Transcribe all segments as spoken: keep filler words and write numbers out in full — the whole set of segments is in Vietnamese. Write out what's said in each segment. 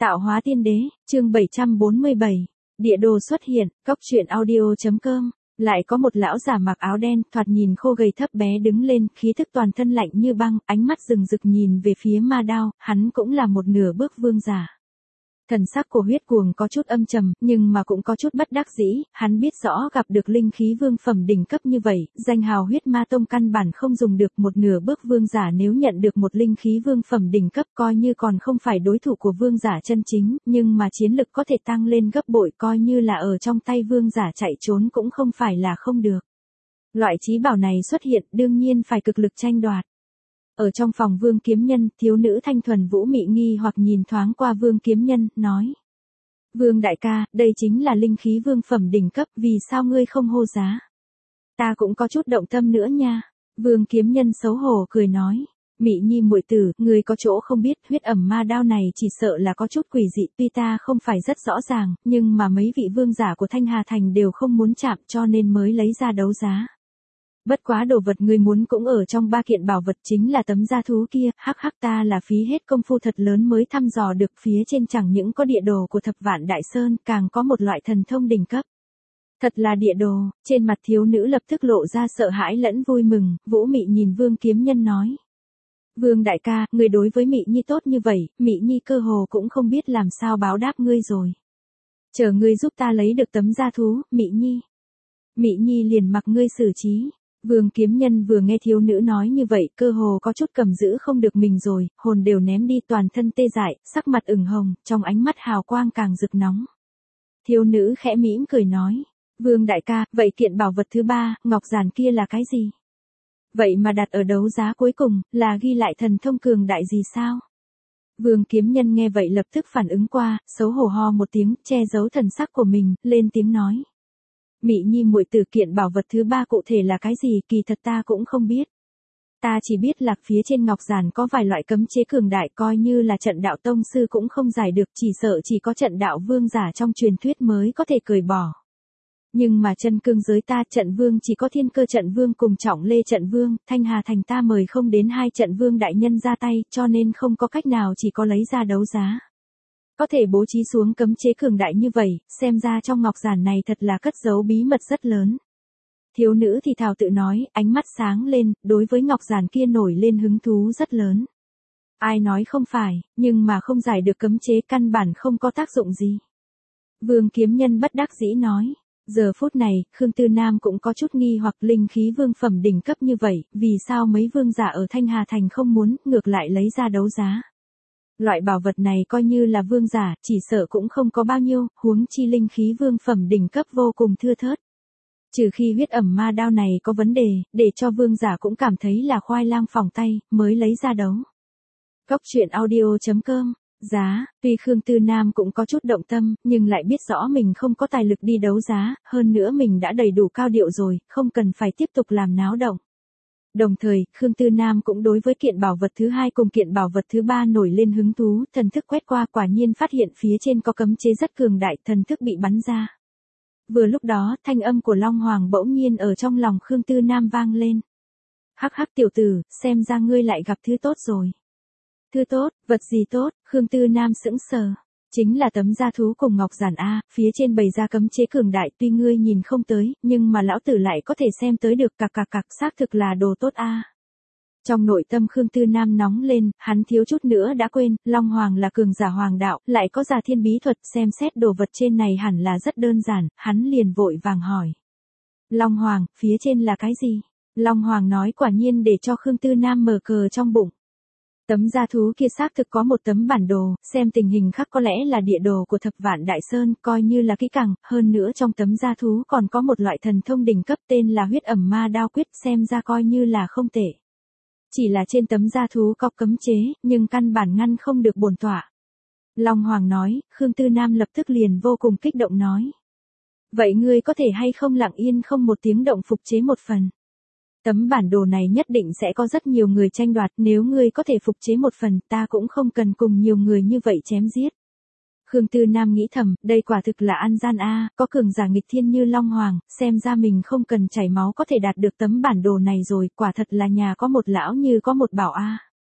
Tạo hóa tiên đế, chương bảy trăm bốn mươi bảy. Địa đồ xuất hiện, cóc truyện audio.com. Lại có một lão giả mặc áo đen, thoạt nhìn khô gầy thấp bé đứng lên, khí thức toàn thân lạnh như băng, ánh mắt rừng rực nhìn về phía ma đao, hắn cũng là một nửa bước vương giả. Thần sắc của huyết cuồng có chút âm trầm, nhưng mà cũng có chút bất đắc dĩ, hắn biết rõ gặp được linh khí vương phẩm đỉnh cấp như vậy, danh hào huyết ma tông căn bản không dùng được, một nửa bước vương giả nếu nhận được một linh khí vương phẩm đỉnh cấp coi như còn không phải đối thủ của vương giả chân chính, nhưng mà chiến lực có thể tăng lên gấp bội, coi như là ở trong tay vương giả chạy trốn cũng không phải là không được. Loại chí bảo này xuất hiện đương nhiên phải cực lực tranh đoạt. Ở trong phòng Vương Kiếm Nhân, thiếu nữ thanh thuần Vũ Mị nghi hoặc nhìn thoáng qua Vương Kiếm Nhân, nói. Vương đại ca, đây chính là linh khí vương phẩm đỉnh cấp, vì sao ngươi không hô giá? Ta cũng có chút động tâm nữa nha. Vương Kiếm Nhân xấu hổ cười nói. Mị nhi muội tử, ngươi có chỗ không biết, huyết ẩm ma đao này chỉ sợ là có chút quỷ dị, tuy ta không phải rất rõ ràng, nhưng mà mấy vị vương giả của Thanh Hà Thành đều không muốn chạm cho nên mới lấy ra đấu giá. Bất quá đồ vật ngươi muốn cũng ở trong ba kiện bảo vật, chính là tấm da thú kia, hắc hắc, ta là phí hết công phu thật lớn mới thăm dò được, phía trên chẳng những có địa đồ của Thập Vạn Đại Sơn, càng có một loại thần thông đỉnh cấp. Thật là địa đồ, trên mặt thiếu nữ lập tức lộ ra sợ hãi lẫn vui mừng, Vũ Mị nhìn Vương Kiếm Nhân nói. Vương đại ca, ngươi đối với Mị nhi tốt như vậy, Mị nhi cơ hồ cũng không biết làm sao báo đáp ngươi rồi. Chờ ngươi giúp ta lấy được tấm da thú, Mị nhi. Mị nhi liền mặc ngươi xử trí. Vương Kiếm Nhân vừa nghe thiếu nữ nói như vậy, cơ hồ có chút cầm giữ không được mình rồi, hồn đều ném đi, toàn thân tê dại, sắc mặt ửng hồng, trong ánh mắt hào quang càng rực nóng. Thiếu nữ khẽ mỉm cười nói, Vương đại ca, vậy kiện bảo vật thứ ba, ngọc giản kia là cái gì? Vậy mà đặt ở đấu giá cuối cùng, là ghi lại thần thông cường đại gì sao? Vương Kiếm Nhân nghe vậy lập tức phản ứng qua, xấu hổ ho một tiếng, che giấu thần sắc của mình, lên tiếng nói. Mị nhi muội tử, kiện bảo vật thứ ba cụ thể là cái gì, kỳ thật ta cũng không biết. Ta chỉ biết là phía trên ngọc giản có vài loại cấm chế cường đại, coi như là trận đạo tông sư cũng không giải được, chỉ sợ chỉ có trận đạo vương giả trong truyền thuyết mới có thể cởi bỏ. Nhưng mà chân cương giới ta, trận vương chỉ có Thiên Cơ trận vương cùng Trọng Lê trận vương, Thanh Hà Thành ta mời không đến hai trận vương đại nhân ra tay, cho nên không có cách nào, chỉ có lấy ra đấu giá. Có thể bố trí xuống cấm chế cường đại như vậy, xem ra trong ngọc giản này thật là cất giấu bí mật rất lớn. Thiếu nữ thì thào tự nói, ánh mắt sáng lên, đối với ngọc giản kia nổi lên hứng thú rất lớn. Ai nói không phải, nhưng mà không giải được cấm chế căn bản không có tác dụng gì. Vương Kiếm Nhân bất đắc dĩ nói. Giờ phút này, Khương Tư Nam cũng có chút nghi hoặc, linh khí vương phẩm đỉnh cấp như vậy, vì sao mấy vương giả ở Thanh Hà Thành không muốn, ngược lại lấy ra đấu giá. Loại bảo vật này coi như là vương giả, chỉ sợ cũng không có bao nhiêu, huống chi linh khí vương phẩm đỉnh cấp vô cùng thưa thớt. Trừ khi huyết ẩm ma đao này có vấn đề, để cho vương giả cũng cảm thấy là khoai lang phỏng tay, mới lấy ra đấu. Cóc truyện audio.com. Giá, tuy Khương Tư Nam cũng có chút động tâm, nhưng lại biết rõ mình không có tài lực đi đấu giá, hơn nữa mình đã đầy đủ cao điệu rồi, không cần phải tiếp tục làm náo động. Đồng thời, Khương Tư Nam cũng đối với kiện bảo vật thứ hai cùng kiện bảo vật thứ ba nổi lên hứng thú, thần thức quét qua quả nhiên phát hiện phía trên có cấm chế rất cường đại, thần thức bị bắn ra. Vừa lúc đó, thanh âm của Long Hoàng bỗng nhiên ở trong lòng Khương Tư Nam vang lên. Hắc hắc tiểu tử, xem ra ngươi lại gặp thứ tốt rồi. Thứ tốt, vật gì tốt, Khương Tư Nam sững sờ. Chính là tấm da thú cùng ngọc giản A, phía trên bày ra cấm chế cường đại, tuy ngươi nhìn không tới, nhưng mà lão tử lại có thể xem tới được, cặc cặc cặc, xác thực là đồ tốt A. Trong nội tâm Khương Tư Nam nóng lên, hắn thiếu chút nữa đã quên, Long Hoàng là cường giả hoàng đạo, lại có giả thiên bí thuật, xem xét đồ vật trên này hẳn là rất đơn giản, hắn liền vội vàng hỏi. Long Hoàng, phía trên là cái gì? Long Hoàng nói quả nhiên để cho Khương Tư Nam mở cờ trong bụng. Tấm da thú kia xác thực có một tấm bản đồ, xem tình hình khác có lẽ là địa đồ của Thập Vạn Đại Sơn, coi như là kỹ càng, hơn nữa trong tấm da thú còn có một loại thần thông đỉnh cấp tên là huyết ẩm ma đao quyết, xem ra coi như là không tệ. Chỉ là trên tấm da thú có cấm chế, nhưng căn bản ngăn không được bổn tọa. Long Hoàng nói, Khương Tư Nam lập tức liền vô cùng kích động nói. Vậy ngươi có thể hay không lặng yên không một tiếng động phục chế một phần? Tấm bản đồ này nhất định sẽ có rất nhiều người tranh đoạt, nếu ngươi có thể phục chế một phần, ta cũng không cần cùng nhiều người như vậy chém giết. Khương Tư Nam nghĩ thầm, đây quả thực là ăn gian a, có cường giả nghịch thiên như Long Hoàng, xem ra mình không cần chảy máu có thể đạt được tấm bản đồ này rồi, quả thật là nhà có một lão như có một bảo a.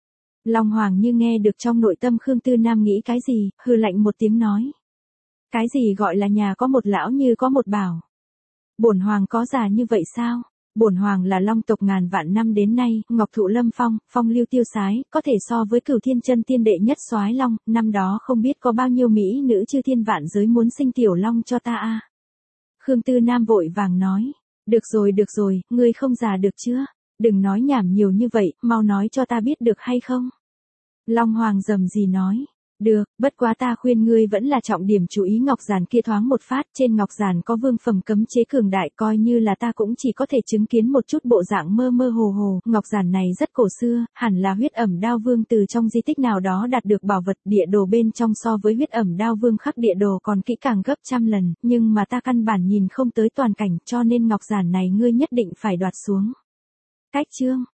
Long Hoàng như nghe được trong nội tâm Khương Tư Nam nghĩ cái gì, hừ lạnh một tiếng nói. Cái gì gọi là nhà có một lão như có một bảo. Bổn Hoàng có già như vậy sao? Bổn Hoàng là Long tộc ngàn vạn năm đến nay, ngọc thụ lâm phong, phong lưu tiêu sái, có thể so với Cửu Thiên Chân Tiên đệ nhất soái long, năm đó không biết có bao nhiêu mỹ nữ chư thiên vạn giới muốn sinh tiểu long cho ta a. Khương Tư Nam vội vàng nói, được rồi được rồi, ngươi không già được chưa? Đừng nói nhảm nhiều như vậy, mau nói cho ta biết được hay không? Long Hoàng rầm rì nói. Được, bất quá ta khuyên ngươi vẫn là trọng điểm chú ý ngọc giản kia thoáng một phát, trên ngọc giản có vương phẩm cấm chế cường đại, coi như là ta cũng chỉ có thể chứng kiến một chút bộ dạng mơ mơ hồ hồ, ngọc giản này rất cổ xưa, hẳn là huyết ẩm đao vương từ trong di tích nào đó đạt được bảo vật, địa đồ bên trong so với huyết ẩm đao vương khắc địa đồ còn kỹ càng gấp trăm lần, nhưng mà ta căn bản nhìn không tới toàn cảnh, cho nên ngọc giản này ngươi nhất định phải đoạt xuống. Cách chương